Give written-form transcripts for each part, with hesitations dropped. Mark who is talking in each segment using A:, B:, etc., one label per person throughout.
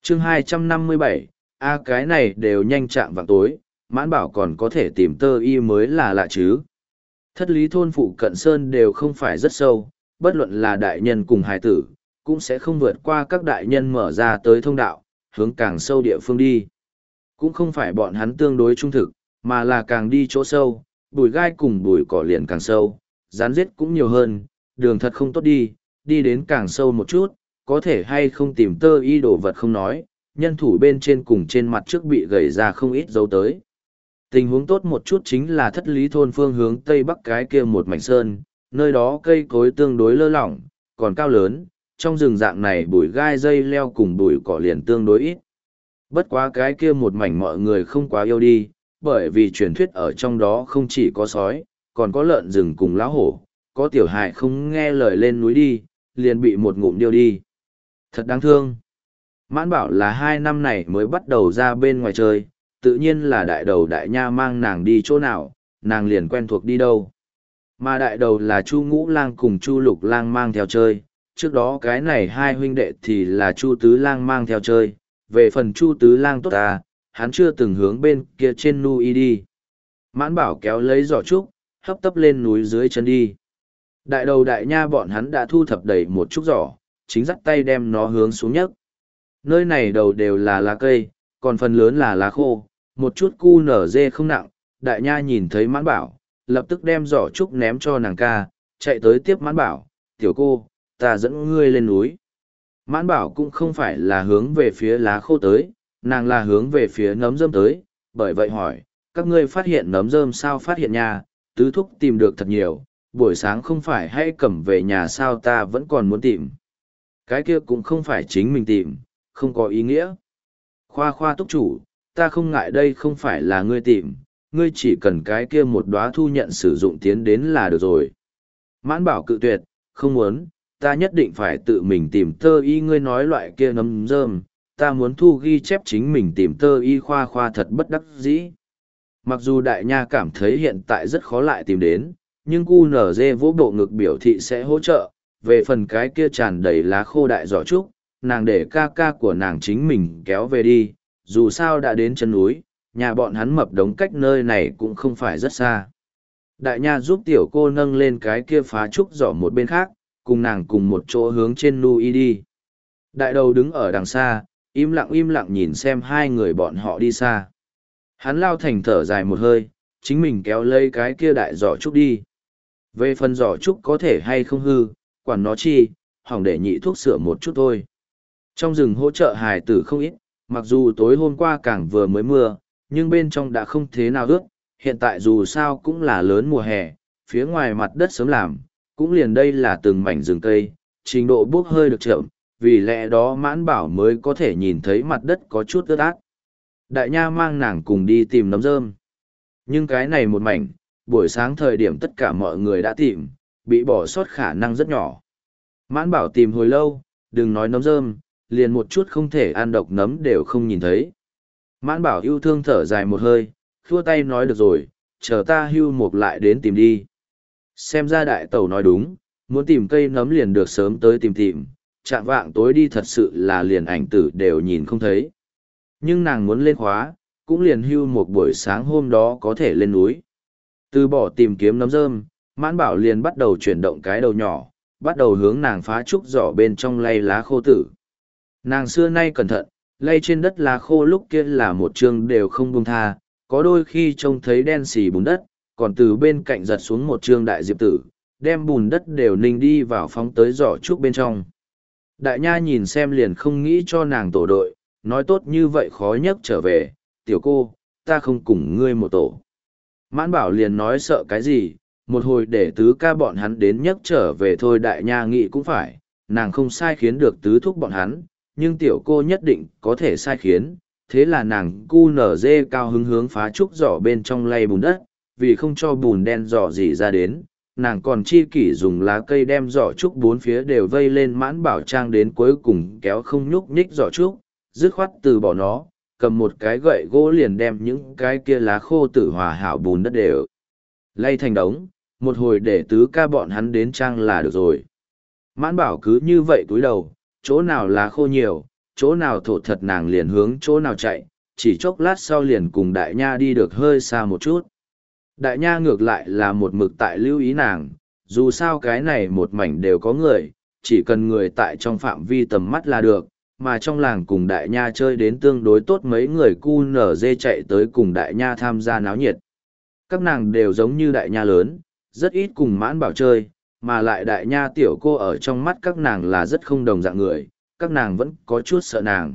A: chương 257, cái này đều nhanh chạm vào tối, Mãn Bảo còn có thể tìm tơ y mới là lạ chứ. Thất lý thôn phụ cận sơn đều không phải rất sâu, bất luận là đại nhân cùng hài tử, cũng sẽ không vượt qua các đại nhân mở ra tới thông đạo, hướng càng sâu địa phương đi. Cũng không phải bọn hắn tương đối trung thực, mà là càng đi chỗ sâu, bụi gai cùng bụi cỏ liền càng sâu, rán giết cũng nhiều hơn, đường thật không tốt đi, đi đến càng sâu một chút, có thể hay không tìm tơ y đồ vật không nói, nhân thủ bên trên cùng trên mặt trước bị gầy ra không ít dấu tới. Tình huống tốt một chút chính là thất lý thôn phương hướng tây bắc cái kia một mảnh sơn, nơi đó cây cối tương đối lơ lỏng, còn cao lớn, trong rừng dạng này bụi gai dây leo cùng bụi cỏ liền tương đối ít. Bất quá cái kia một mảnh mọi người không quá yêu đi, bởi vì truyền thuyết ở trong đó không chỉ có sói, còn có lợn rừng cùng lão hổ, có tiểu hài không nghe lời lên núi đi, liền bị một ngụm điêu đi. Thật đáng thương. Mãn Bảo là 2 năm này mới bắt đầu ra bên ngoài chơi, tự nhiên là đại đầu đại nha mang nàng đi chỗ nào, nàng liền quen thuộc đi đâu. Mà đại đầu là Chu Ngũ Lang cùng Chu Lục Lang mang theo chơi, trước đó cái này hai huynh đệ thì là Chu Tứ Lang mang theo chơi, về phần Chu Tứ Lang tốt ta, hắn chưa từng hướng bên kia trên núi đi. Mãn Bảo kéo lấy giỏ trúc, hấp tấp lên núi dưới chân đi. Đại đầu đại nha bọn hắn đã thu thập đầy một chút giỏ, chính dắt tay đem nó hướng xuống nhấc. Nơi này đầu đều là lá cây, còn phần lớn là lá khô, một chút cu nở dê không nặng. Đại nha nhìn thấy Mãn Bảo, lập tức đem giỏ trúc ném cho nàng ca, chạy tới tiếp Mãn Bảo, tiểu cô, ta dẫn ngươi lên núi. Mãn Bảo cũng không phải là hướng về phía lá khô tới, nàng là hướng về phía nấm rơm tới, bởi vậy hỏi, các ngươi phát hiện nấm rơm sao phát hiện nha, tứ thúc tìm được thật nhiều, buổi sáng không phải hãy cầm về nhà sao ta vẫn còn muốn tìm. Cái kia cũng không phải chính mình tìm, không có ý nghĩa. Khoa khoa túc chủ, ta không ngại đây không phải là ngươi tìm, ngươi chỉ cần cái kia một đóa thu nhận sử dụng tiến đến là được rồi. Mãn Bảo cự tuyệt, không muốn, ta nhất định phải tự mình tìm tơ y, ngươi nói loại kia nấm rơm, ta muốn thu ghi chép chính mình tìm tơ y. Khoa khoa thật bất đắc dĩ. Mặc dù đại nha cảm thấy hiện tại rất khó lại tìm đến, nhưng QNZ vỗ bộ ngực biểu thị sẽ hỗ trợ, về phần cái kia tràn đầy lá khô đại giỏ trúc, nàng để ca ca của nàng chính mình kéo về đi, dù sao đã đến chân núi, nhà bọn hắn mập đống cách nơi này cũng không phải rất xa. Đại nha giúp tiểu cô nâng lên cái kia phá trúc giỏ một bên khác, cùng nàng cùng một chỗ hướng trên núi đi. Đại đầu đứng ở đằng xa, im lặng nhìn xem hai người bọn họ đi xa. Hắn lao thành thở dài một hơi, chính mình kéo lấy cái kia đại giỏ trúc đi. Về phần giỏ trúc có thể hay không hư, quản nó chi, hỏng để nhị thuốc sửa một chút thôi. Trong rừng hỗ trợ hài tử không ít, mặc dù tối hôm qua càng vừa mới mưa, nhưng bên trong đã không thế nào ướt, hiện tại dù sao cũng là lớn mùa hè, phía ngoài mặt đất sớm làm, cũng liền đây là từng mảnh rừng cây, trình độ bốc hơi được chậm, vì lẽ đó Mãn Bảo mới có thể nhìn thấy mặt đất có chút ướt át. Đại nha mang nàng cùng đi tìm nấm rơm. Nhưng cái này một mảnh, buổi sáng thời điểm tất cả mọi người đã tìm, bị bỏ sót khả năng rất nhỏ. Mãn Bảo tìm hồi lâu, đừng nói nấm rơm, liền một chút không thể ăn độc nấm đều không nhìn thấy. Mãn Bảo yêu thương thở dài một hơi, khua tay nói được rồi, chờ ta hưu mục lại đến tìm đi. Xem ra đại tẩu nói đúng, muốn tìm cây nấm liền được sớm tới tìm, chạm vạng tối đi thật sự là liền ảnh tử đều nhìn không thấy. Nhưng nàng muốn lên khóa, cũng liền hưu một buổi sáng hôm đó có thể lên núi. Từ bỏ tìm kiếm nấm rơm, Mãn Bảo liền bắt đầu chuyển động cái đầu nhỏ, bắt đầu hướng nàng phá trúc giỏ bên trong lay lá khô tử. Nàng xưa nay cẩn thận, lay trên đất lá khô lúc kia là một chương đều không buông tha, có đôi khi trông thấy đen xì bùn đất, còn từ bên cạnh giật xuống một chương đại diệp tử, đem bùn đất đều ninh đi vào phóng tới giỏ trúc bên trong. Đại nha nhìn xem liền không nghĩ cho nàng tổ đội, nói tốt như vậy khó nhất trở về, tiểu cô, ta không cùng ngươi một tổ. Mãn Bảo liền nói sợ cái gì, một hồi để tứ ca bọn hắn đến nhấc trở về thôi. Đại nha nghĩ cũng phải, nàng không sai khiến được tứ thúc bọn hắn, nhưng tiểu cô nhất định có thể sai khiến, thế là nàng cu nở dê cao hứng hướng phá trúc giỏ bên trong lay bùn đất, vì không cho bùn đen giỏ gì ra đến, nàng còn chi kỷ dùng lá cây đem giỏ trúc bốn phía đều vây lên. Mãn Bảo trang đến cuối cùng kéo không nhúc nhích giỏ trúc, dứt khoát từ bỏ nó, cầm một cái gậy gỗ liền đem những cái kia lá khô tử hòa hảo bùn đất đều lay thành đống, một hồi để tứ ca bọn hắn đến trang là được rồi. Mãn Bảo cứ như vậy cúi đầu, chỗ nào lá khô nhiều, chỗ nào thổ thật nàng liền hướng chỗ nào chạy, chỉ chốc lát sau liền cùng đại nha đi được hơi xa một chút. Đại nha ngược lại là một mực tại lưu ý nàng, dù sao cái này một mảnh đều có người, chỉ cần người tại trong phạm vi tầm mắt là được, mà trong làng cùng đại nha chơi đến tương đối tốt mấy người cu nở dê chạy tới cùng đại nha tham gia náo nhiệt. Các nàng đều giống như đại nha lớn, rất ít cùng mãn bảo chơi, mà lại đại nha tiểu cô ở trong mắt các nàng là rất không đồng dạng người, các nàng vẫn có chút sợ nàng.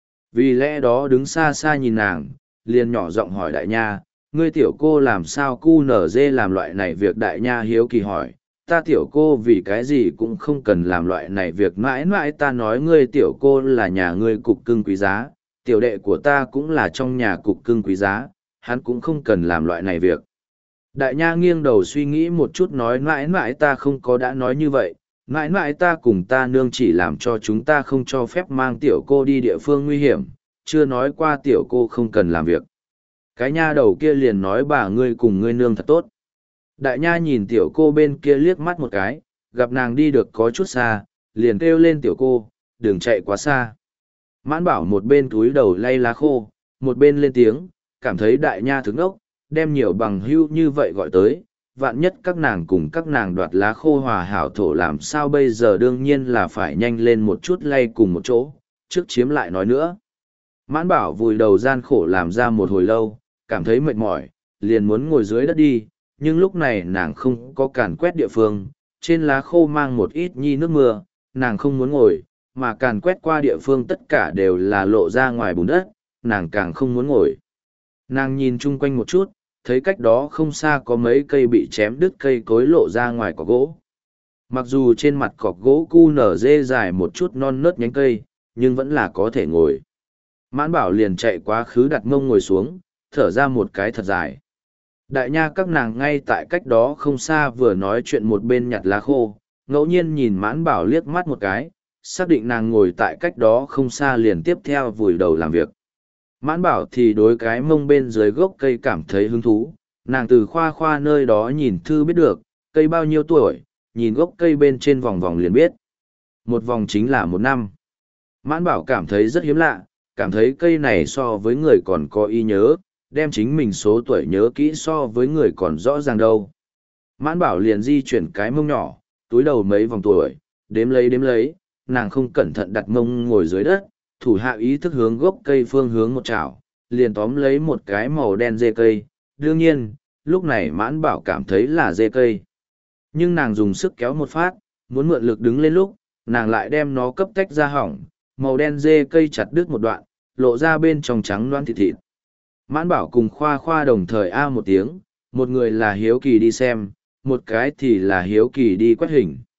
A: Vì lẽ đó đứng xa xa nhìn nàng, liền nhỏ giọng hỏi đại nha, ngươi tiểu cô làm sao cu nở dê làm loại này việc. Đại nha hiếu kỳ hỏi, ta tiểu cô vì cái gì cũng không cần làm loại này việc. Mãi mãi ta nói ngươi tiểu cô là nhà ngươi cục cưng quý giá, tiểu đệ của ta cũng là trong nhà cục cưng quý giá, hắn cũng không cần làm loại này việc. Đại nha nghiêng đầu suy nghĩ một chút nói, mãi mãi ta không có đã nói như vậy, mãi mãi ta cùng ta nương chỉ làm cho chúng ta không cho phép mang tiểu cô đi địa phương nguy hiểm, chưa nói qua tiểu cô không cần làm việc. Cái nha đầu kia liền nói bà ngươi cùng ngươi nương thật tốt. Đại nha nhìn tiểu cô bên kia liếc mắt một cái, gặp nàng đi được có chút xa, liền kêu lên tiểu cô, đừng chạy quá xa. Mãn bảo một bên túi đầu lay lá khô, một bên lên tiếng, cảm thấy đại nha thức ốc, đem nhiều bằng hưu như vậy gọi tới, vạn nhất các nàng cùng các nàng đoạt lá khô hòa hảo thổ làm sao bây giờ. Đương nhiên là phải nhanh lên một chút lay cùng một chỗ, trước chiếm lại nói nữa. Mãn bảo vùi đầu gian khổ làm ra một hồi lâu, cảm thấy mệt mỏi, liền muốn ngồi dưới đất đi, nhưng lúc này nàng không có càn quét địa phương, trên lá khô mang một ít nhi nước mưa, nàng không muốn ngồi, mà càn quét qua địa phương tất cả đều là lộ ra ngoài bùn đất, nàng càng không muốn ngồi. Nàng nhìn chung quanh một chút, thấy cách đó không xa có mấy cây bị chém đứt cây cối lộ ra ngoài cỏ gỗ. Mặc dù trên mặt cọc gỗ cu nở dê dài một chút non nớt nhánh cây, nhưng vẫn là có thể ngồi. Mãn bảo liền chạy quá khứ đặt mông ngồi xuống, thở ra một cái thật dài. Đại nha các nàng ngay tại cách đó không xa vừa nói chuyện một bên nhặt lá khô, ngẫu nhiên nhìn mãn bảo liếc mắt một cái, xác định nàng ngồi tại cách đó không xa liền tiếp theo vùi đầu làm việc. Mãn bảo thì đối cái mông bên dưới gốc cây cảm thấy hứng thú, nàng từ khoa khoa nơi đó nhìn thư biết được, cây bao nhiêu tuổi, nhìn gốc cây bên trên vòng vòng liền biết. Một vòng chính là 1 năm. Mãn bảo cảm thấy rất hiếm lạ, cảm thấy cây này so với người còn có ý nhớ, đem chính mình số tuổi nhớ kỹ so với người còn rõ ràng đâu. Mãn bảo liền di chuyển cái mông nhỏ, túi đầu mấy vòng tuổi, đếm lấy, nàng không cẩn thận đặt mông ngồi dưới đất, thủ hạ ý thức hướng gốc cây phương hướng một chảo, liền tóm lấy một cái màu đen dê cây. Đương nhiên, lúc này mãn bảo cảm thấy là dê cây. Nhưng nàng dùng sức kéo một phát, muốn mượn lực đứng lên lúc, nàng lại đem nó cấp tách ra hỏng, màu đen dê cây chặt đứt một đoạn, lộ ra bên trong trắng loãng thịt thịt. Mãn bảo cùng khoa khoa đồng thời a một tiếng, một người là hiếu kỳ đi xem, một cái thì là hiếu kỳ đi quét hình.